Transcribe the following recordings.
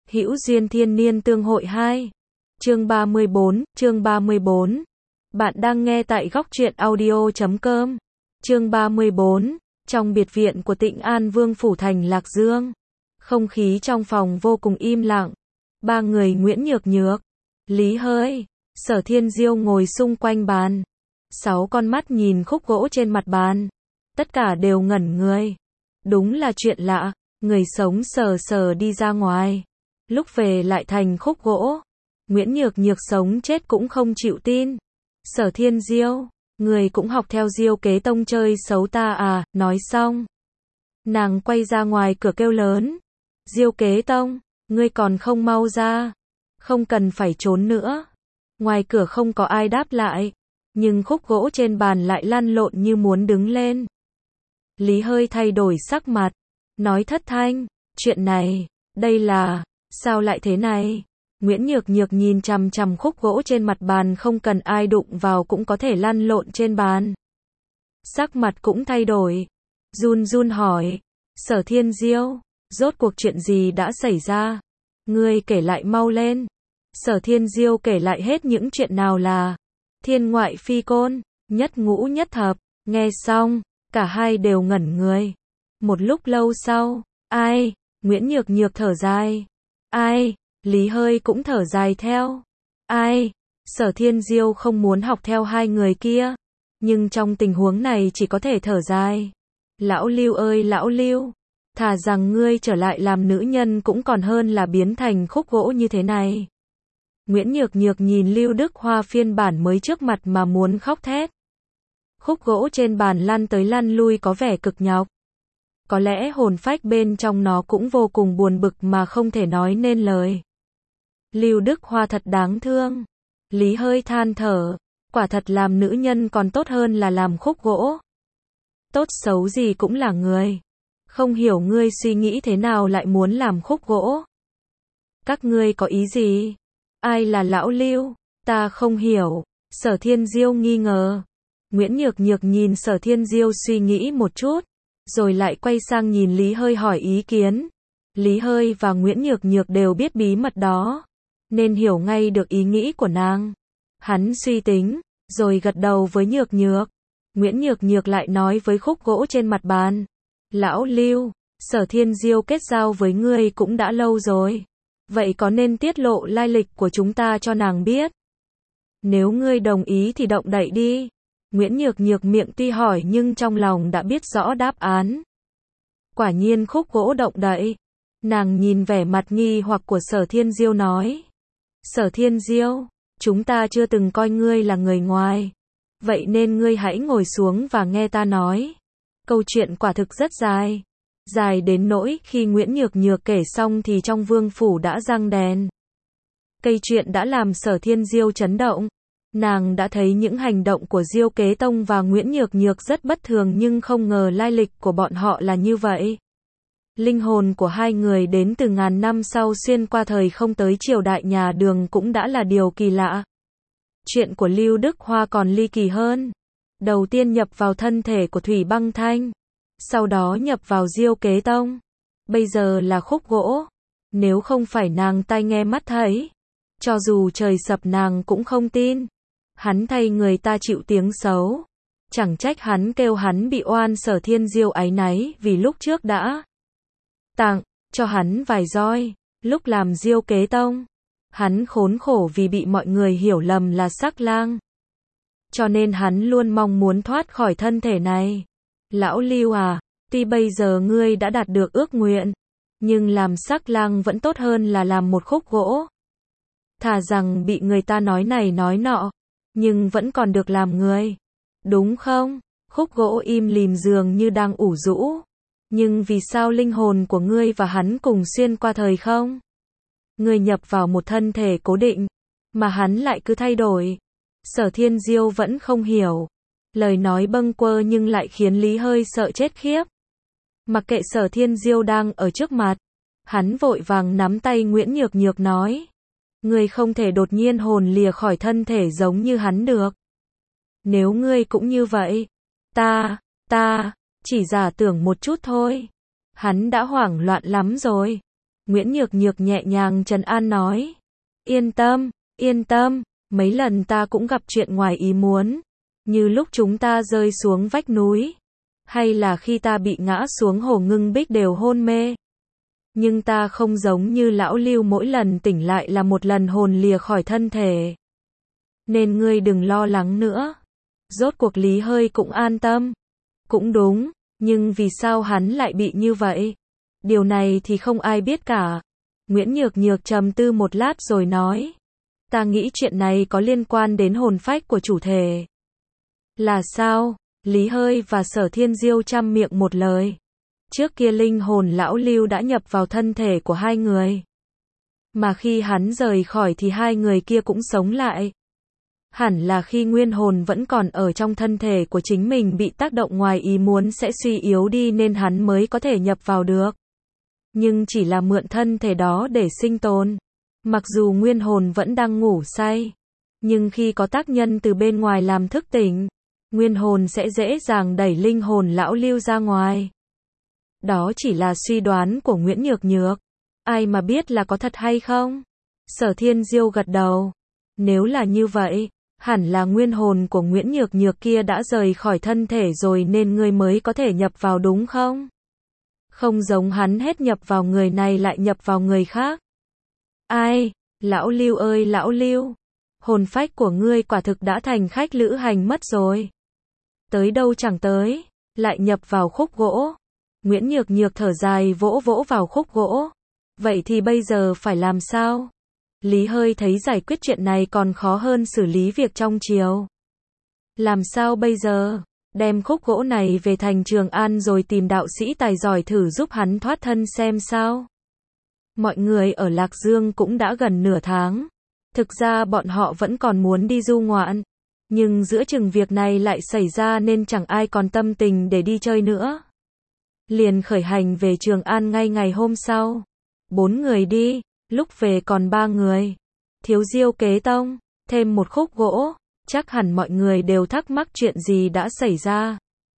Hữu duyên thiên niên tương hội 2. Chương 34. Bạn đang nghe tại góc truyện audio.com. Chương 34. Trong biệt viện của Tịnh An Vương phủ thành Lạc Dương, không khí trong phòng vô cùng im lặng. Ba người Nguyễn Nhược Nhược, Lý Hơi, Sở Thiên Diêu ngồi xung quanh bàn. 6 con mắt nhìn khúc gỗ trên mặt bàn. Tất cả đều ngẩn người. Đúng là chuyện lạ, người sống sờ sờ đi ra ngoài, lúc về lại thành khúc gỗ. Nguyễn Nhược Nhược sống chết cũng không chịu tin. Sở Thiên Diêu, người cũng học theo Diêu Kế Tông chơi xấu ta à? Nói xong, nàng quay ra ngoài cửa kêu lớn. Diêu Kế Tông, ngươi còn không mau ra, không cần phải trốn nữa. Ngoài cửa không có ai đáp lại, nhưng khúc gỗ trên bàn lại lăn lộn như muốn đứng lên. Lý Hơi thay đổi sắc mặt, nói thất thanh, chuyện này, đây là, sao lại thế này? Nguyễn Nhược Nhược nhìn chằm chằm khúc gỗ trên mặt bàn, không cần ai đụng vào cũng có thể lăn lộn trên bàn. Sắc mặt cũng thay đổi, run run hỏi, Sở Thiên Diêu, rốt cuộc chuyện gì đã xảy ra? Ngươi kể lại mau lên. Sở Thiên Diêu kể lại hết những chuyện nào là thiên ngoại phi côn, nhất ngũ nhất thập. Nghe xong, cả hai đều ngẩn người. Một lúc lâu sau, ai? Nguyễn Nhược Nhược thở dài. Ai? Lý Hơi cũng thở dài theo. Ai? Sở Thiên Diêu không muốn học theo hai người kia, nhưng trong tình huống này chỉ có thể thở dài. Lão Lưu ơi lão Lưu, thà rằng ngươi trở lại làm nữ nhân cũng còn hơn là biến thành khúc gỗ như thế này. Nguyễn Nhược Nhược nhìn Lưu Đức Hoa phiên bản mới trước mặt mà muốn khóc thét. Khúc gỗ trên bàn lăn tới lăn lui có vẻ cực nhọc. Có lẽ hồn phách bên trong nó cũng vô cùng buồn bực mà không thể nói nên lời. Lưu Đức Hoa thật đáng thương. Lý Hơi than thở, quả thật làm nữ nhân còn tốt hơn là làm khúc gỗ. Tốt xấu gì cũng là người. Không hiểu ngươi suy nghĩ thế nào lại muốn làm khúc gỗ. Các ngươi có ý gì? Ai là lão Lưu? Ta không hiểu. Sở Thiên Diêu nghi ngờ. Nguyễn Nhược Nhược nhìn Sở Thiên Diêu suy nghĩ một chút, rồi lại quay sang nhìn Lý Hơi hỏi ý kiến. Lý Hơi và Nguyễn Nhược Nhược đều biết bí mật đó, nên hiểu ngay được ý nghĩ của nàng. Hắn suy tính, rồi gật đầu với Nhược Nhược. Nguyễn Nhược Nhược lại nói với khúc gỗ trên mặt bàn. Lão Lưu, Sở Thiên Diêu kết giao với ngươi cũng đã lâu rồi. Vậy có nên tiết lộ lai lịch của chúng ta cho nàng biết? Nếu ngươi đồng ý thì động đậy đi. Nguyễn Nhược Nhược miệng tuy hỏi nhưng trong lòng đã biết rõ đáp án. Quả nhiên khúc gỗ động đậy. Nàng nhìn vẻ mặt nghi hoặc của Sở Thiên Diêu nói. Sở Thiên Diêu, chúng ta chưa từng coi ngươi là người ngoài. Vậy nên ngươi hãy ngồi xuống và nghe ta nói. Câu chuyện quả thực rất dài. Dài đến nỗi khi Nguyễn Nhược Nhược kể xong thì trong vương phủ đã răng đèn. Cây chuyện đã làm Sở Thiên Diêu chấn động. Nàng đã thấy những hành động của Diêu Kế Tông và Nguyễn Nhược Nhược rất bất thường nhưng không ngờ lai lịch của bọn họ là như vậy. Linh hồn của hai người đến từ ngàn năm sau xuyên qua thời không tới triều đại nhà Đường cũng đã là điều kỳ lạ. Chuyện của Lưu Đức Hoa còn ly kỳ hơn. Đầu tiên nhập vào thân thể của Thủy Băng Thanh, sau đó nhập vào Diêu Kế Tông, bây giờ là khúc gỗ. Nếu không phải nàng tai nghe mắt thấy, cho dù trời sập nàng cũng không tin. Hắn thay người ta chịu tiếng xấu. Chẳng trách hắn kêu hắn bị oan. Sở Thiên Diêu áy náy vì lúc trước đã tặng cho hắn vài roi, lúc làm Diêu Kế Tông. Hắn khốn khổ vì bị mọi người hiểu lầm là sắc lang. Cho nên hắn luôn mong muốn thoát khỏi thân thể này. Lão Lưu à, tuy bây giờ ngươi đã đạt được ước nguyện, nhưng làm sắc lang vẫn tốt hơn là làm một khúc gỗ. Thà rằng bị người ta nói này nói nọ, nhưng vẫn còn được làm người. Đúng không? Khúc gỗ im lìm dường như đang ủ rũ. Nhưng vì sao linh hồn của ngươi và hắn cùng xuyên qua thời không? Ngươi nhập vào một thân thể cố định, mà hắn lại cứ thay đổi. Sở Thiên Diêu vẫn không hiểu. Lời nói bâng quơ nhưng lại khiến Lý Hơi sợ chết khiếp. Mặc kệ Sở Thiên Diêu đang ở trước mặt, hắn vội vàng nắm tay Nguyễn Nhược Nhược nói. Ngươi không thể đột nhiên hồn lìa khỏi thân thể giống như hắn được. Nếu ngươi cũng như vậy, ta chỉ giả tưởng một chút thôi. Hắn đã hoảng loạn lắm rồi. Nguyễn Nhược Nhược nhẹ nhàng trấn an nói. Yên tâm, mấy lần ta cũng gặp chuyện ngoài ý muốn. Như lúc chúng ta rơi xuống vách núi. Hay là khi ta bị ngã xuống hồ Ngưng Bích đều hôn mê. Nhưng ta không giống như lão Lưu mỗi lần tỉnh lại là một lần hồn lìa khỏi thân thể. Nên ngươi đừng lo lắng nữa. Rốt cuộc Lý Hơi cũng an tâm. Cũng đúng, nhưng vì sao hắn lại bị như vậy? Điều này thì không ai biết cả. Nguyễn Nhược Nhược trầm tư một lát rồi nói. Ta nghĩ chuyện này có liên quan đến hồn phách của chủ thể. Là sao? Lý Hơi và Sở Thiên Diêu trăm miệng một lời. Trước kia linh hồn lão Lưu đã nhập vào thân thể của hai người. Mà khi hắn rời khỏi thì hai người kia cũng sống lại. Hẳn là khi nguyên hồn vẫn còn ở trong thân thể của chính mình bị tác động ngoài ý muốn sẽ suy yếu đi nên hắn mới có thể nhập vào được. Nhưng chỉ là mượn thân thể đó để sinh tồn. Mặc dù nguyên hồn vẫn đang ngủ say. Nhưng khi có tác nhân từ bên ngoài làm thức tỉnh, nguyên hồn sẽ dễ dàng đẩy linh hồn lão Lưu ra ngoài. Đó chỉ là suy đoán của Nguyễn Nhược Nhược. Ai mà biết là có thật hay không? Sở Thiên Diêu gật đầu. Nếu là như vậy, hẳn là nguyên hồn của Nguyễn Nhược Nhược kia đã rời khỏi thân thể rồi nên ngươi mới có thể nhập vào đúng không? Không giống hắn hết nhập vào người này lại nhập vào người khác. Ai? Lão Lưu ơi lão Lưu! Hồn phách của ngươi quả thực đã thành khách lữ hành mất rồi. Tới đâu chẳng tới, lại nhập vào khúc gỗ. Nguyễn Nhược Nhược thở dài vỗ vỗ vào khúc gỗ. Vậy thì bây giờ phải làm sao? Lý Hơi thấy giải quyết chuyện này còn khó hơn xử lý việc trong triều. Làm sao bây giờ? Đem khúc gỗ này về thành Trường An rồi tìm đạo sĩ tài giỏi thử giúp hắn thoát thân xem sao. Mọi người ở Lạc Dương cũng đã gần nửa tháng. Thực ra bọn họ vẫn còn muốn đi du ngoạn. Nhưng giữa chừng việc này lại xảy ra nên chẳng ai còn tâm tình để đi chơi nữa. Liền khởi hành về Trường An ngay ngày hôm sau. 4 người đi, lúc về còn 3 người. Thiếu Diêu kế tông, thêm một khúc gỗ. Chắc hẳn mọi người đều thắc mắc chuyện gì đã xảy ra.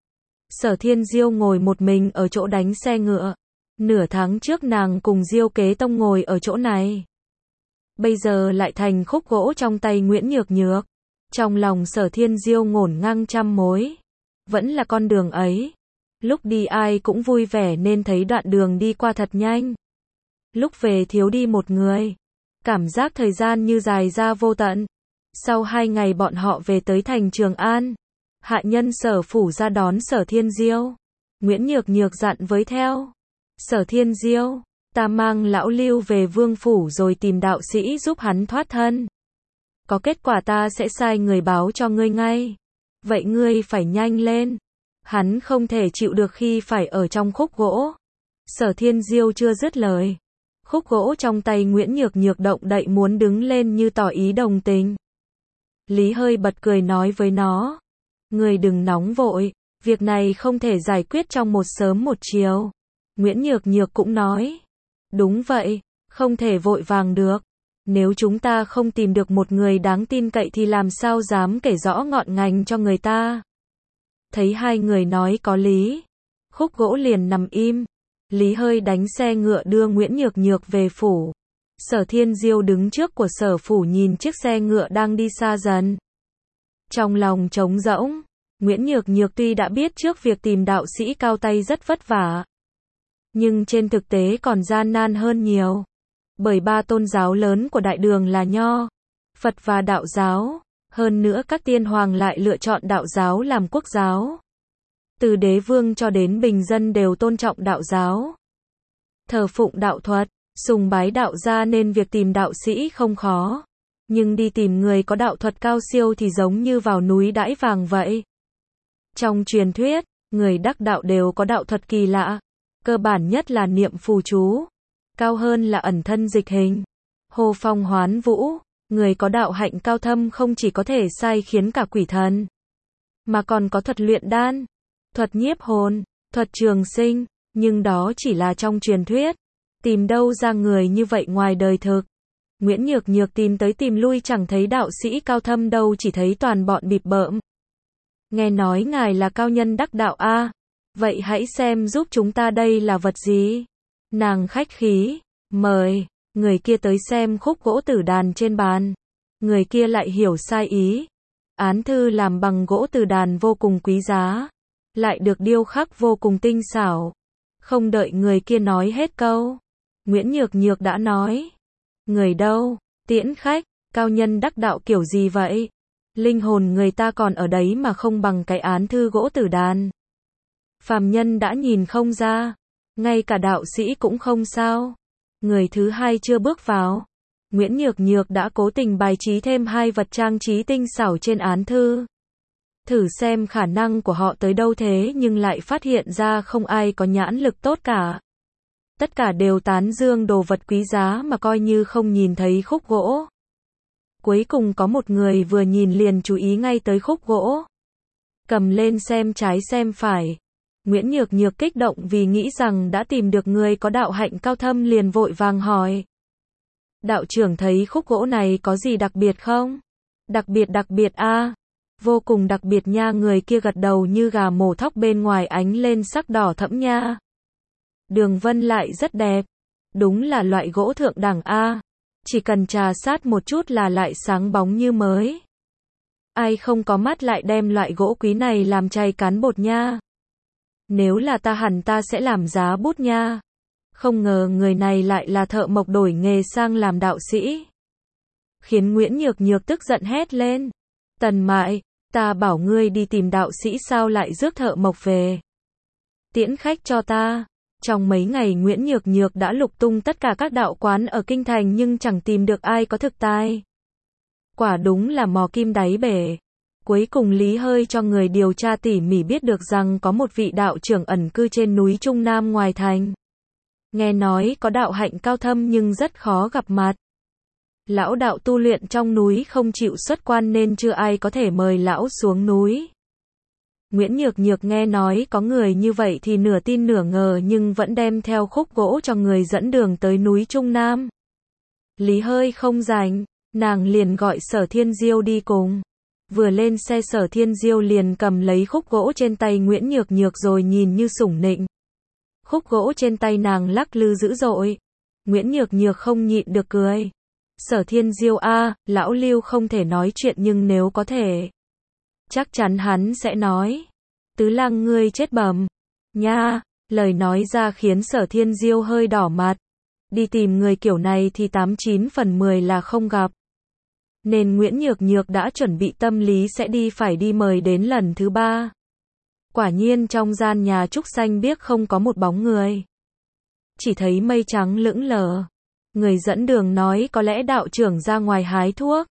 Sở Thiên Diêu ngồi một mình ở chỗ đánh xe ngựa. Nửa tháng trước nàng cùng Diêu kế tông ngồi ở chỗ này. Bây giờ lại thành khúc gỗ trong tay Nguyễn Nhược Nhược. Trong lòng Sở Thiên Diêu ngổn ngang trăm mối. Vẫn là con đường ấy. Lúc đi ai cũng vui vẻ nên thấy đoạn đường đi qua thật nhanh. Lúc về thiếu đi một người. Cảm giác thời gian như dài ra vô tận. Sau 2 ngày bọn họ về tới thành Trường An. Hạ nhân Sở phủ ra đón Sở Thiên Diêu. Nguyễn Nhược Nhược dặn với theo. Sở Thiên Diêu, ta mang lão Lưu về vương phủ rồi tìm đạo sĩ giúp hắn thoát thân. Có kết quả ta sẽ sai người báo cho ngươi ngay. Vậy ngươi phải nhanh lên. Hắn không thể chịu được khi phải ở trong khúc gỗ. Sở Thiên Diêu chưa dứt lời. Khúc gỗ trong tay Nguyễn Nhược Nhược động đậy muốn đứng lên như tỏ ý đồng tình. Lý Hơi bật cười nói với nó. Ngươi đừng nóng vội, việc này không thể giải quyết trong một sớm một chiều. Nguyễn Nhược Nhược cũng nói. Đúng vậy, không thể vội vàng được. Nếu chúng ta không tìm được một người đáng tin cậy thì làm sao dám kể rõ ngọn ngành cho người ta. Thấy hai người nói có lý. Khúc gỗ liền nằm im. Lý Hơi đánh xe ngựa đưa Nguyễn Nhược Nhược về phủ. Sở Thiên Diêu đứng trước của Sở phủ nhìn chiếc xe ngựa đang đi xa dần. Trong lòng trống rỗng. Nguyễn Nhược Nhược tuy đã biết trước việc tìm đạo sĩ cao tay rất vất vả. Nhưng trên thực tế còn gian nan hơn nhiều. Bởi 3 tôn giáo lớn của Đại Đường là Nho, Phật và Đạo giáo. Hơn nữa các tiên hoàng lại lựa chọn Đạo giáo làm quốc giáo. Từ đế vương cho đến bình dân đều tôn trọng Đạo giáo. Thờ phụng đạo thuật, sùng bái đạo gia nên việc tìm đạo sĩ không khó. Nhưng đi tìm người có đạo thuật cao siêu thì giống như vào núi đãi vàng vậy. Trong truyền thuyết, người đắc đạo đều có đạo thuật kỳ lạ. Cơ bản nhất là niệm phù chú. Cao hơn là ẩn thân dịch hình. Hô phong hoán vũ. Người có đạo hạnh cao thâm không chỉ có thể sai khiến cả quỷ thần. Mà còn có thuật luyện đan. Thuật nhiếp hồn. Thuật trường sinh. Nhưng đó chỉ là trong truyền thuyết. Tìm đâu ra người như vậy ngoài đời thực. Nguyễn Nhược Nhược tìm tới tìm lui chẳng thấy đạo sĩ cao thâm đâu, chỉ thấy toàn bọn bịp bợm. Nghe nói ngài là cao nhân đắc đạo a. Vậy hãy xem giúp chúng ta đây là vật gì. Nàng khách khí. Mời, người kia tới xem khúc gỗ tử đàn trên bàn. Người kia lại hiểu sai ý. Án thư làm bằng gỗ tử đàn vô cùng quý giá, lại được điêu khắc vô cùng tinh xảo. Không đợi người kia nói hết câu, Nguyễn Nhược Nhược đã nói. Người đâu? Tiễn khách, cao nhân đắc đạo kiểu gì vậy? Linh hồn người ta còn ở đấy mà không bằng cái án thư gỗ tử đàn. Phàm nhân đã nhìn không ra, ngay cả đạo sĩ cũng không sao. Người thứ hai chưa bước vào, Nguyễn Nhược Nhược đã cố tình bài trí thêm hai vật trang trí tinh xảo trên án thư. Thử xem khả năng của họ tới đâu thế, nhưng lại phát hiện ra không ai có nhãn lực tốt cả. Tất cả đều tán dương đồ vật quý giá mà coi như không nhìn thấy khúc gỗ. Cuối cùng có một người vừa nhìn liền chú ý ngay tới khúc gỗ. Cầm lên xem trái xem phải. Nguyễn Nhược Nhược kích động vì nghĩ rằng đã tìm được người có đạo hạnh cao thâm, liền vội vàng hỏi. Đạo trưởng thấy khúc gỗ này có gì đặc biệt không? Đặc biệt a, vô cùng đặc biệt nha. Người kia gật đầu như gà mổ thóc, bên ngoài ánh lên sắc đỏ thẫm nha. Đường vân lại rất đẹp, đúng là loại gỗ thượng đẳng a, chỉ cần trà sát một chút là lại sáng bóng như mới. Ai không có mắt lại đem loại gỗ quý này làm chày cán bột nha. Nếu là ta hẳn ta sẽ làm giá bút nha. Không ngờ người này lại là thợ mộc đổi nghề sang làm đạo sĩ. Khiến Nguyễn Nhược Nhược tức giận hét lên. Tần Mại, ta bảo ngươi đi tìm đạo sĩ sao lại rước thợ mộc về? Tiễn khách cho ta. Trong mấy ngày Nguyễn Nhược Nhược đã lục tung tất cả các đạo quán ở kinh thành nhưng chẳng tìm được ai có thực tài. Quả đúng là mò kim đáy bể. Cuối cùng Lý Hơi cho người điều tra tỉ mỉ, biết được rằng có một vị đạo trưởng ẩn cư trên núi Trung Nam ngoài thành. Nghe nói có đạo hạnh cao thâm nhưng rất khó gặp mặt. Lão đạo tu luyện trong núi không chịu xuất quan nên chưa ai có thể mời lão xuống núi. Nguyễn Nhược Nhược nghe nói có người như vậy thì nửa tin nửa ngờ, nhưng vẫn đem theo khúc gỗ cho người dẫn đường tới núi Trung Nam. Lý Hơi không rảnh, nàng liền gọi Sở Thiên Diêu đi cùng. Vừa lên xe Sở Thiên Diêu liền cầm lấy khúc gỗ trên tay Nguyễn Nhược Nhược rồi nhìn như sủng nịnh. Khúc gỗ trên tay nàng lắc lư dữ dội. Nguyễn Nhược Nhược không nhịn được cười. Sở Thiên Diêu a, lão Lưu không thể nói chuyện nhưng nếu có thể, chắc chắn hắn sẽ nói. Tứ Lang ngươi chết bẩm. Nha, lời nói ra khiến Sở Thiên Diêu hơi đỏ mặt. Đi tìm người kiểu này thì 89 phần 10 là không gặp. Nên Nguyễn Nhược Nhược đã chuẩn bị tâm lý sẽ phải đi mời đến lần thứ 3. Quả nhiên trong gian nhà trúc xanh biếc không có một bóng người. Chỉ thấy mây trắng lững lờ. Người dẫn đường nói có lẽ đạo trưởng ra ngoài hái thuốc.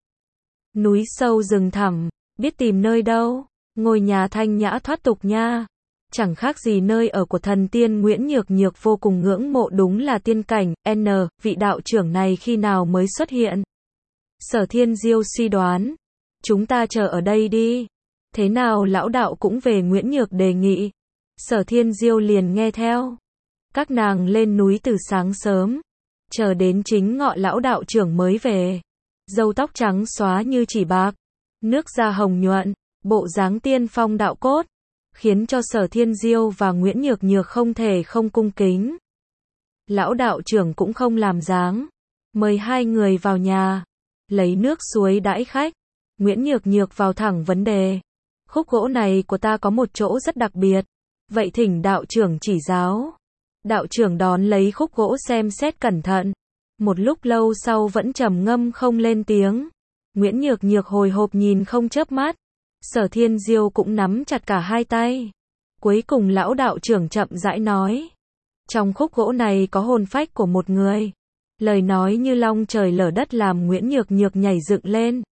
Núi sâu rừng thẳm, biết tìm nơi đâu. Ngôi nhà thanh nhã thoát tục nha. Chẳng khác gì nơi ở của thần tiên. Nguyễn Nhược Nhược vô cùng ngưỡng mộ, đúng là tiên cảnh. Vị đạo trưởng này khi nào mới xuất hiện? Sở Thiên Diêu suy đoán. Chúng ta chờ ở đây đi. Thế nào lão đạo cũng về, Nguyễn Nhược đề nghị. Sở Thiên Diêu liền nghe theo. Các nàng lên núi từ sáng sớm. Chờ đến chính ngọ lão đạo trưởng mới về. Râu tóc trắng xóa như chỉ bạc. Nước da hồng nhuận. Bộ dáng tiên phong đạo cốt. Khiến cho Sở Thiên Diêu và Nguyễn Nhược Nhược không thể không cung kính. Lão đạo trưởng cũng không làm dáng. Mời hai người vào nhà. Lấy nước suối đãi khách. Nguyễn Nhược Nhược vào thẳng vấn đề. Khúc gỗ này của ta có một chỗ rất đặc biệt. Vậy thỉnh đạo trưởng chỉ giáo. Đạo trưởng đón lấy khúc gỗ xem xét cẩn thận. Một lúc lâu sau vẫn trầm ngâm không lên tiếng. Nguyễn Nhược Nhược hồi hộp nhìn không chớp mắt. Sở Thiên Diêu cũng nắm chặt cả hai tay. Cuối cùng lão đạo trưởng chậm rãi nói. Trong khúc gỗ này có hồn phách của một người. Lời nói như long trời lở đất làm Nguyễn Nhược Nhược nhảy dựng lên.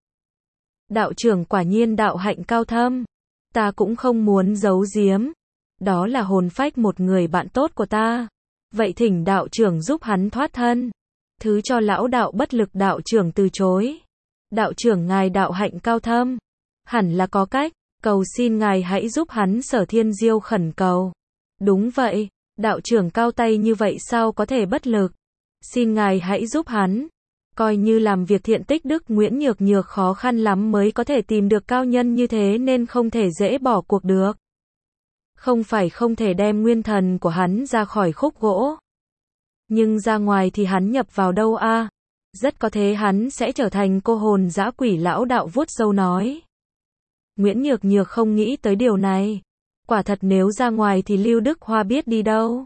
Đạo trưởng quả nhiên đạo hạnh cao thâm. Ta cũng không muốn giấu giếm. Đó là hồn phách một người bạn tốt của ta. Vậy thỉnh đạo trưởng giúp hắn thoát thân. Thứ cho lão đạo bất lực. Đạo trưởng từ chối. Đạo trưởng ngài đạo hạnh cao thâm. Hẳn là có cách. Cầu xin ngài hãy giúp hắn. Sở Thiên Diêu khẩn cầu. Đúng vậy. Đạo trưởng cao tay như vậy sao có thể bất lực. Xin ngài hãy giúp hắn. Coi như làm việc thiện tích đức. Nguyễn Nhược Nhược khó khăn lắm mới có thể tìm được cao nhân như thế nên không thể dễ bỏ cuộc được. Không phải không thể đem nguyên thần của hắn ra khỏi khúc gỗ. Nhưng ra ngoài thì hắn nhập vào đâu a? Rất có thể hắn sẽ trở thành cô hồn dã quỷ, lão đạo vuốt râu nói. Nguyễn Nhược Nhược không nghĩ tới điều này. Quả thật nếu ra ngoài thì Lưu Đức Hoa biết đi đâu.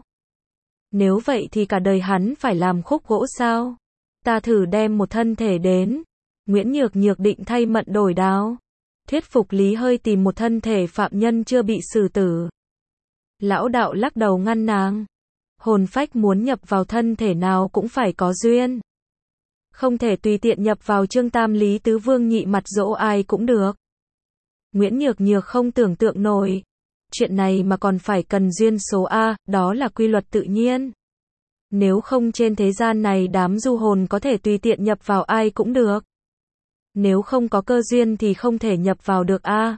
Nếu vậy thì cả đời hắn phải làm khúc gỗ sao? Ta thử đem một thân thể đến. Nguyễn Nhược Nhược định thay mận đổi đao. Thuyết phục Lý Hơi tìm một thân thể phạm nhân chưa bị xử tử. Lão đạo lắc đầu ngăn nàng. Hồn phách muốn nhập vào thân thể nào cũng phải có duyên. Không thể tùy tiện nhập vào Trương Tam Lý Tứ Vương nhị mặt dỗ ai cũng được. Nguyễn Nhược Nhược không tưởng tượng nổi. Chuyện này mà còn phải cần duyên số A, đó là quy luật tự nhiên. Nếu không trên thế gian này đám du hồn có thể tùy tiện nhập vào ai cũng được. Nếu không có cơ duyên thì không thể nhập vào được A.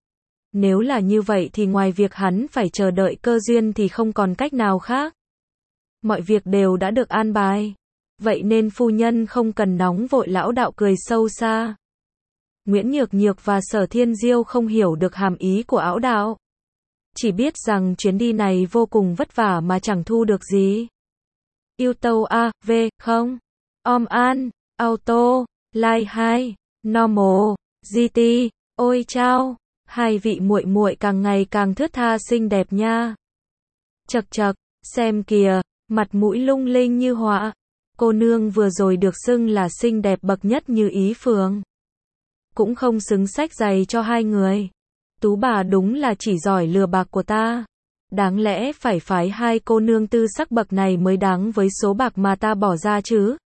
Nếu là như vậy thì ngoài việc hắn phải chờ đợi cơ duyên thì không còn cách nào khác. Mọi việc đều đã được an bài. Vậy nên phu nhân không cần nóng vội, lão đạo cười sâu xa. Nguyễn Nhược Nhược và Sở Thiên Diêu không hiểu được hàm ý của ảo đạo. Chỉ biết rằng chuyến đi này vô cùng vất vả mà chẳng thu được gì. Yêu tàu A, V, không. An, Auto, Line 2, Normal, GT, ôi chao, hai vị muội muội càng ngày càng thướt tha xinh đẹp nha. Chậc chậc, xem kìa, mặt mũi lung linh như họa. Cô nương vừa rồi được xưng là xinh đẹp bậc nhất như ý phường. Cũng không xứng xách giày cho hai người. Tú bà đúng là chỉ giỏi lừa bạc của ta. Đáng lẽ phải phái hai cô nương tư sắc bậc này mới đáng với số bạc mà ta bỏ ra chứ.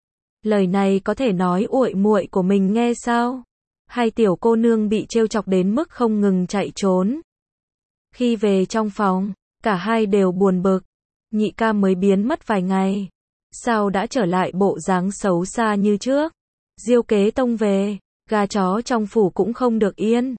Lời này có thể nói uội muội của mình nghe sao? Hai tiểu cô nương bị trêu chọc đến mức không ngừng chạy trốn. Khi về trong phòng, cả hai đều buồn bực. Nhị ca mới biến mất vài ngày. Sao đã trở lại bộ dáng xấu xa như trước? Diêu Kế Tông về, gà chó trong phủ cũng không được yên.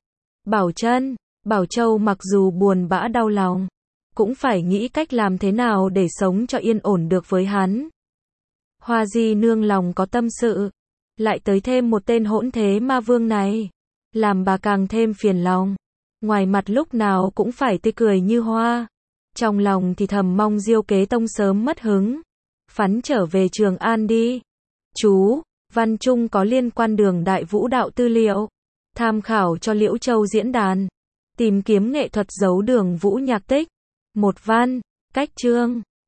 Bảo Châu mặc dù buồn bã đau lòng, cũng phải nghĩ cách làm thế nào để sống cho yên ổn được với hắn. Hoa Di nương lòng có tâm sự, lại tới thêm một tên hỗn thế ma vương này, làm bà càng thêm phiền lòng. Ngoài mặt lúc nào cũng phải tươi cười như hoa, trong lòng thì thầm mong Diêu Kế Tông sớm mất hứng, phắn trở về Trường An đi. Chú, văn trung có liên quan Đường Đại Vũ đạo tư liệu, tham khảo cho Liễu Châu diễn đàn, tìm kiếm nghệ thuật giấu Đường Vũ nhạc tích. Một văn, cách chương